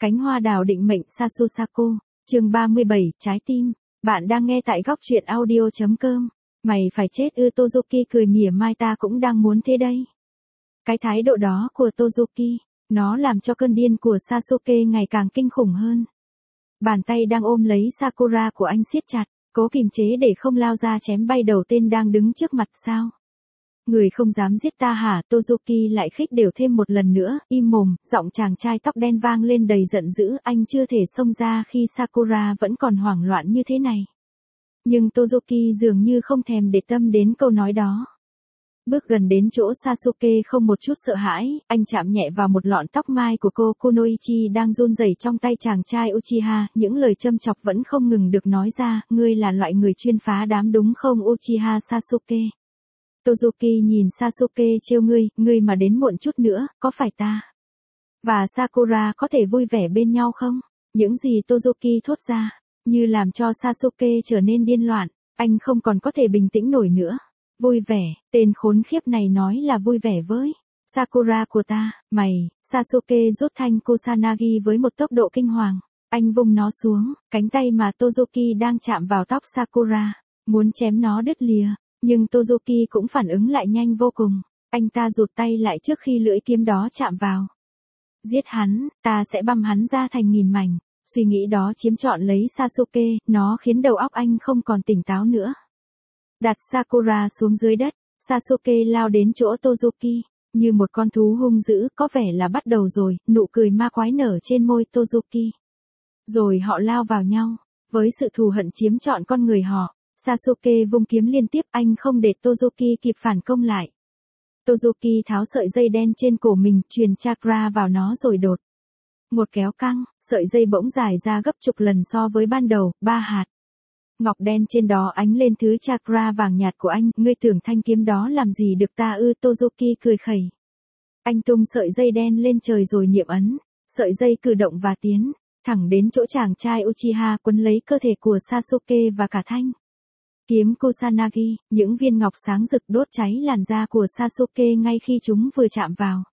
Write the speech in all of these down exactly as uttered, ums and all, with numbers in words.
Cánh hoa đào định mệnh Sasusako, chương ba mươi bảy, trái tim. Bạn đang nghe tại góc truyện audio chấm com. Mày phải chết ư? Tozuki cười mỉa mai, ta cũng đang muốn thế đây. Cái thái độ đó của Tozuki, nó làm cho cơn điên của Sasuke ngày càng kinh khủng hơn. Bàn tay đang ôm lấy Sakura của anh siết chặt, cố kiềm chế để không lao ra chém bay đầu tên đang đứng trước mặt. Sao? Người không dám giết ta hả? Tozuki lại khích đều thêm một lần nữa. Im mồm, giọng chàng trai tóc đen vang lên đầy giận dữ. Anh chưa thể xông ra khi Sakura vẫn còn hoảng loạn như thế này. Nhưng Tozuki dường như không thèm để tâm đến câu nói đó. Bước gần đến chỗ Sasuke không một chút sợ hãi, anh chạm nhẹ vào một lọn tóc mai của cô. Kunoichi đang run rẩy trong tay chàng trai Uchiha, những lời châm chọc vẫn không ngừng được nói ra. Ngươi là loại người chuyên phá đám đúng không Uchiha Sasuke? Tozuki nhìn Sasuke trêu, ngươi, ngươi mà đến muộn chút nữa, có phải ta và Sakura có thể vui vẻ bên nhau không? Những gì Tozuki thốt ra, như làm cho Sasuke trở nên điên loạn, anh không còn có thể bình tĩnh nổi nữa. Vui vẻ, tên khốn khiếp này nói là vui vẻ với Sakura của ta, mày. Sasuke rút thanh Kusanagi với một tốc độ kinh hoàng. Anh vung nó xuống, cánh tay mà Tozuki đang chạm vào tóc Sakura, muốn chém nó đứt lìa. Nhưng Tozuki cũng phản ứng lại nhanh vô cùng. Anh ta rụt tay lại trước khi lưỡi kiếm đó chạm vào. Giết hắn, ta sẽ băm hắn ra thành nghìn mảnh. Suy nghĩ đó chiếm trọn lấy Sasuke, nó khiến đầu óc anh không còn tỉnh táo nữa. Đặt Sakura xuống dưới đất, Sasuke lao đến chỗ Tozuki, như một con thú hung dữ, có vẻ là bắt đầu rồi. Nụ cười ma quái nở trên môi Tozuki. Rồi họ lao vào nhau, với sự thù hận chiếm trọn con người họ. Sasuke vung kiếm liên tiếp, anh không để Tozuki kịp phản công lại. Tozuki tháo sợi dây đen trên cổ mình, truyền chakra vào nó rồi đột một kéo căng, sợi dây bỗng dài ra gấp chục lần so với ban đầu, ba hạt. Ngọc đen trên đó ánh lên thứ chakra vàng nhạt của anh. Ngươi tưởng thanh kiếm đó làm gì được ta ư? Tozuki cười khẩy. Anh tung sợi dây đen lên trời rồi niệm ấn. Sợi dây cử động và tiến thẳng đến chỗ chàng trai Uchiha, quấn lấy cơ thể của Sasuke và cả thanh kiếm Kusanagi. Những viên ngọc sáng rực đốt cháy làn da của Sasuke ngay khi chúng vừa chạm vào.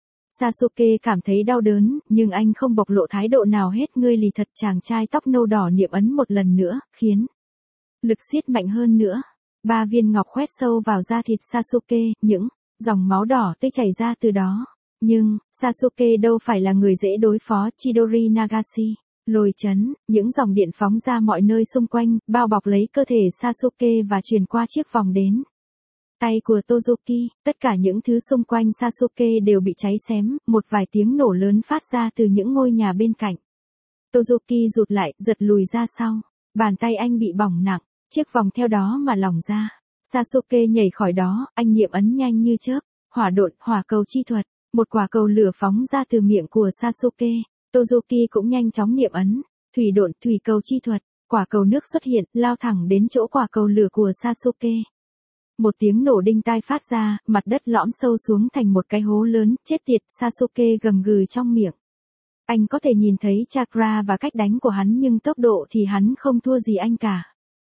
Sasuke cảm thấy đau đớn, nhưng anh không bộc lộ thái độ nào hết. Ngươi lì thật. Chàng trai tóc nâu đỏ niệm ấn một lần nữa, khiến lực siết mạnh hơn nữa. Ba viên ngọc khoét sâu vào da thịt Sasuke, những dòng máu đỏ tươi chảy ra từ đó. Nhưng, Sasuke đâu phải là người dễ đối phó. Chidori Nagashi lôi chấn, những dòng điện phóng ra mọi nơi xung quanh, bao bọc lấy cơ thể Sasuke và truyền qua chiếc vòng đến tay của Tozuki. Tất cả những thứ xung quanh Sasuke đều bị cháy xém. Một vài tiếng nổ lớn phát ra từ những ngôi nhà bên cạnh. Tozuki rụt lại, giật lùi ra sau. Bàn tay anh bị bỏng nặng, chiếc vòng theo đó mà lỏng ra. Sasuke nhảy khỏi đó, anh niệm ấn nhanh như chớp. Hỏa độn, hỏa cầu chi thuật. Một quả cầu lửa phóng ra từ miệng của Sasuke. Tozuki cũng nhanh chóng niệm ấn. Thủy độn, thủy cầu chi thuật. Quả cầu nước xuất hiện, lao thẳng đến chỗ quả cầu lửa của Sasuke. Một tiếng nổ đinh tai phát ra, mặt đất lõm sâu xuống thành một cái hố lớn. Chết tiệt, Sasuke gầm gừ trong miệng. Anh có thể nhìn thấy chakra và cách đánh của hắn, nhưng tốc độ thì hắn không thua gì anh cả.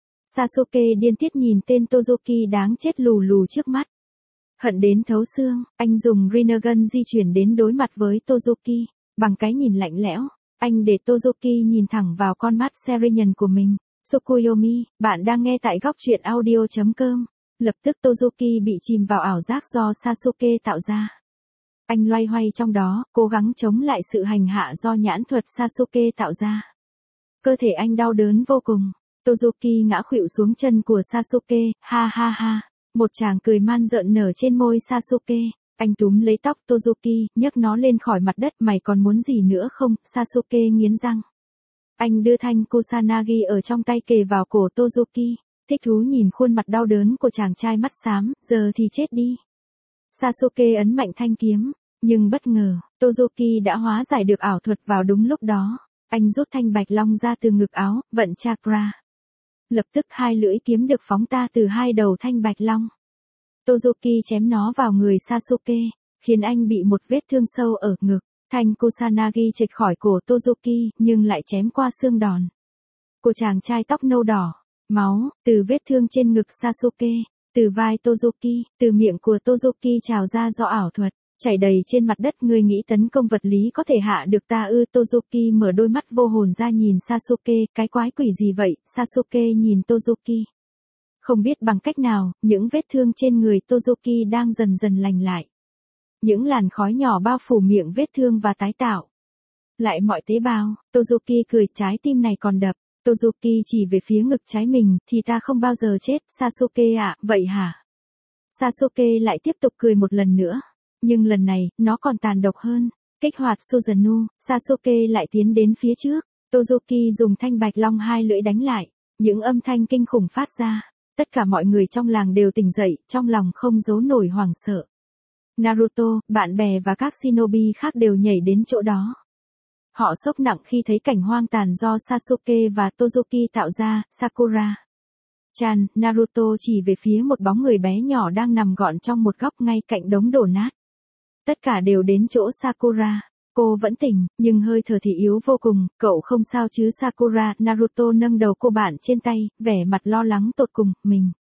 Sasuke điên tiết nhìn tên Tozuki đáng chết lù lù trước mắt. Hận đến thấu xương, anh dùng Rinnegan di chuyển đến đối mặt với Tozuki. Bằng cái nhìn lạnh lẽo, anh để Tozuki nhìn thẳng vào con mắt Serenyan của mình. Tsukuyomi, bạn đang nghe tại góc truyện audio chấm com. Lập tức Tozuki bị chìm vào ảo giác do Sasuke tạo ra. Anh loay hoay trong đó, cố gắng chống lại sự hành hạ do nhãn thuật Sasuke tạo ra. Cơ thể anh đau đớn vô cùng. Tozuki ngã khuỵu xuống chân của Sasuke, ha ha ha. Một tràng cười man rợn nở trên môi Sasuke. Anh túm lấy tóc Tozuki, nhấc nó lên khỏi mặt đất. Mày còn muốn gì nữa không? Sasuke nghiến răng. Anh đưa thanh Kusanagi ở trong tay kề vào cổ Tozuki. Thích thú nhìn khuôn mặt đau đớn của chàng trai mắt xám. Giờ thì chết đi. Sasuke ấn mạnh thanh kiếm. Nhưng bất ngờ, Tozuki đã hóa giải được ảo thuật vào đúng lúc đó. Anh rút thanh bạch long ra từ ngực áo, vận chakra. Lập tức hai lưỡi kiếm được phóng ta từ hai đầu thanh bạch long. Tozuki chém nó vào người Sasuke, khiến anh bị một vết thương sâu ở ngực. Thanh Kusanagi chệch khỏi cổ Tozuki, nhưng lại chém qua xương đòn của chàng trai tóc nâu đỏ. Máu, từ vết thương trên ngực Sasuke, từ vai Tozuki, từ miệng của Tozuki trào ra do ảo thuật. chảy đầy trên mặt đất. Ngươi nghĩ tấn công vật lý có thể hạ được ta ư? Tozuki mở đôi mắt vô hồn ra nhìn Sasuke, cái quái quỷ gì vậy? Sasuke nhìn Tozuki. Không biết bằng cách nào, những vết thương trên người Tozuki đang dần dần lành lại. Những làn khói nhỏ bao phủ miệng vết thương và tái tạo lại mọi tế bào. Tozuki cười, trái tim này còn đập. Tozuki chỉ về phía ngực trái mình, thì ta không bao giờ chết, Sasuke ạ, vậy hả? Sasuke lại tiếp tục cười một lần nữa. Nhưng lần này, nó còn tàn độc hơn. Kích hoạt Susanoo, Sasuke lại tiến đến phía trước. Tozuki dùng thanh bạch long hai lưỡi đánh lại. Những âm thanh kinh khủng phát ra. Tất cả mọi người trong làng đều tỉnh dậy, trong lòng không giấu nổi hoảng sợ. Naruto, bạn bè và các shinobi khác đều nhảy đến chỗ đó. Họ sốc nặng khi thấy cảnh hoang tàn do Sasuke và Tozuki tạo ra. Sakura Chan, Naruto chỉ về phía một bóng người bé nhỏ đang nằm gọn trong một góc ngay cạnh đống đổ nát. Tất cả đều đến chỗ Sakura. Cô vẫn tỉnh, nhưng hơi thở thì yếu vô cùng. Cậu không sao chứ Sakura? Naruto nâng đầu cô bạn trên tay, vẻ mặt lo lắng tột cùng. Mình.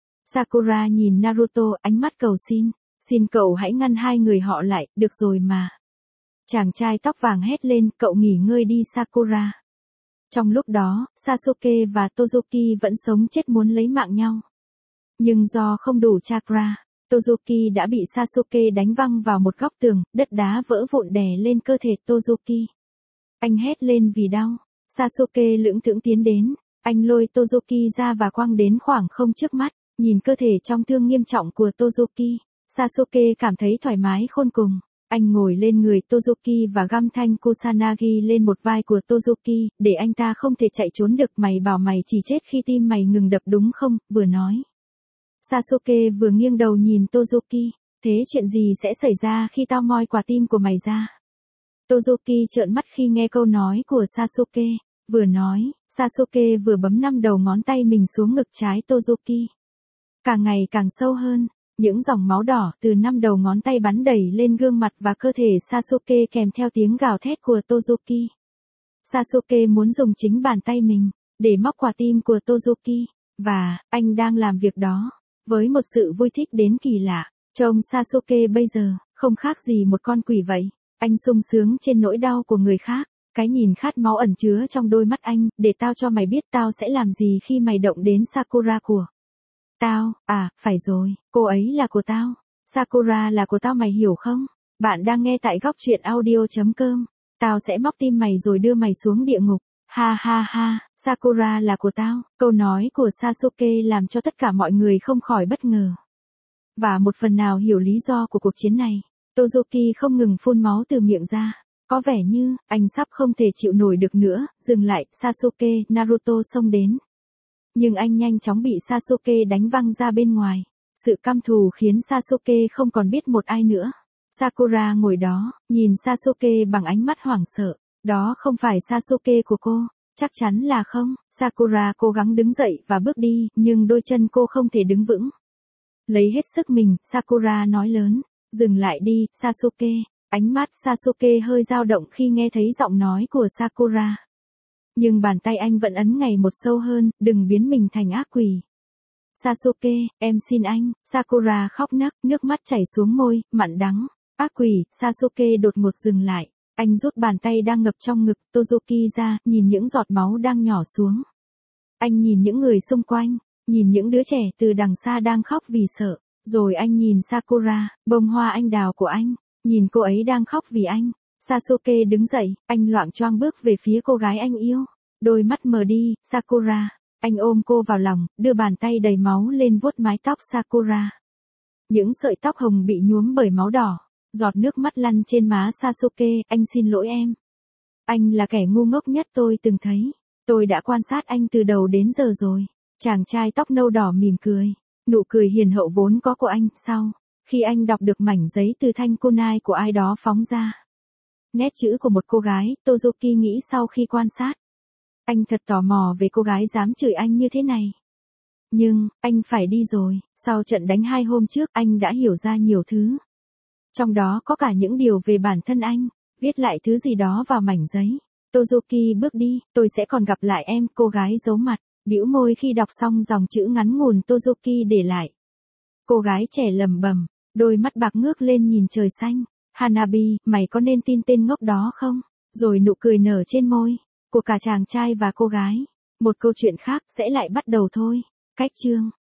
Sakura nhìn Naruto, ánh mắt cầu xin. Xin cậu hãy ngăn hai người họ lại, được rồi mà. Chàng trai tóc vàng hét lên, cậu nghỉ ngơi đi Sakura. Trong lúc đó, Sasuke và Tozuki vẫn sống chết muốn lấy mạng nhau. Nhưng do không đủ chakra, Tozuki đã bị Sasuke đánh văng vào một góc tường, đất đá vỡ vụn đè lên cơ thể Tozuki. Anh hét lên vì đau. Sasuke lững thững tiến đến, anh lôi Tozuki ra và quăng đến khoảng không trước mắt, nhìn cơ thể trong thương nghiêm trọng của Tozuki. Sasuke cảm thấy thoải mái khôn cùng. Anh ngồi lên người Tozuki và găm thanh Kusanagi lên một vai của Tozuki, để anh ta không thể chạy trốn được. Mày bảo mày chỉ chết khi tim mày ngừng đập đúng không? Vừa nói. Sasuke vừa nghiêng đầu nhìn Tozuki. Thế chuyện gì sẽ xảy ra khi tao moi quả tim của mày ra? Tozuki trợn mắt khi nghe câu nói của Sasuke. Vừa nói, Sasuke vừa bấm năm đầu ngón tay mình xuống ngực trái Tozuki. Càng ngày càng sâu hơn. Những dòng máu đỏ từ năm đầu ngón tay bắn đầy lên gương mặt và cơ thể Sasuke kèm theo tiếng gào thét của Tozuki. Sasuke muốn dùng chính bàn tay mình để móc quả tim của Tozuki, và anh đang làm việc đó với một sự vui thích đến kỳ lạ. Trông Sasuke bây giờ không khác gì một con quỷ vậy. Anh sung sướng trên nỗi đau của người khác. Cái nhìn khát máu ẩn chứa trong đôi mắt anh, để tao cho mày biết tao sẽ làm gì khi mày động đến Sakura của tao. À, phải rồi, cô ấy là của tao. Sakura là của tao, mày hiểu không? Bạn đang nghe tại góc truyện audio chấm com. Tao sẽ móc tim mày rồi đưa mày xuống địa ngục. Ha ha ha, Sakura là của tao. Câu nói của Sasuke làm cho tất cả mọi người không khỏi bất ngờ. Và một phần nào hiểu lý do của cuộc chiến này. Tozuki không ngừng phun máu từ miệng ra. Có vẻ như, anh sắp không thể chịu nổi được nữa. Dừng lại, Sasuke, Naruto xông đến. Nhưng anh nhanh chóng bị Sasuke đánh văng ra bên ngoài. Sự căm thù khiến Sasuke không còn biết một ai nữa. Sakura ngồi đó, nhìn Sasuke bằng ánh mắt hoảng sợ. Đó không phải Sasuke của cô, chắc chắn là không. Sakura cố gắng đứng dậy và bước đi, nhưng đôi chân cô không thể đứng vững. Lấy hết sức mình, Sakura nói lớn, dừng lại đi, Sasuke. Ánh mắt Sasuke hơi dao động khi nghe thấy giọng nói của Sakura. Nhưng bàn tay anh vẫn ấn ngày một sâu hơn, đừng biến mình thành ác quỷ. Sasuke, em xin anh. Sakura khóc nấc, nước mắt chảy xuống môi, mặn đắng. Ác quỷ, Sasuke đột ngột dừng lại. Anh rút bàn tay đang ngập trong ngực Tozuki ra, nhìn những giọt máu đang nhỏ xuống. Anh nhìn những người xung quanh, nhìn những đứa trẻ từ đằng xa đang khóc vì sợ. Rồi anh nhìn Sakura, bông hoa anh đào của anh, nhìn cô ấy đang khóc vì anh. Sasuke đứng dậy, anh loạng choạng bước về phía cô gái anh yêu. Đôi mắt mờ đi, Sakura. Anh ôm cô vào lòng, đưa bàn tay đầy máu lên vuốt mái tóc Sakura. Những sợi tóc hồng bị nhuốm bởi máu đỏ. Giọt nước mắt lăn trên má Sasuke, anh xin lỗi em. Anh là kẻ ngu ngốc nhất tôi từng thấy. Tôi đã quan sát anh từ đầu đến giờ rồi. Chàng trai tóc nâu đỏ mỉm cười. Nụ cười hiền hậu vốn có của anh, sau khi anh đọc được mảnh giấy từ thanh kunai của ai đó phóng ra. Nét chữ của một cô gái, Tozuki nghĩ sau khi quan sát. Anh thật tò mò về cô gái dám chửi anh như thế này. Nhưng, anh phải đi rồi. Sau trận đánh hai hôm trước, anh đã hiểu ra nhiều thứ. Trong đó có cả những điều về bản thân anh. Viết lại thứ gì đó vào mảnh giấy. Tozuki bước đi, tôi sẽ còn gặp lại em. Cô gái giấu mặt, bĩu môi khi đọc xong dòng chữ ngắn ngủn Tozuki để lại. Cô gái trẻ lẩm bẩm, đôi mắt bạc ngước lên nhìn trời xanh. Hanabi, mày có nên tin tên ngốc đó không? Rồi nụ cười nở trên môi của cả chàng trai và cô gái. Một câu chuyện khác sẽ lại bắt đầu thôi. Cách chương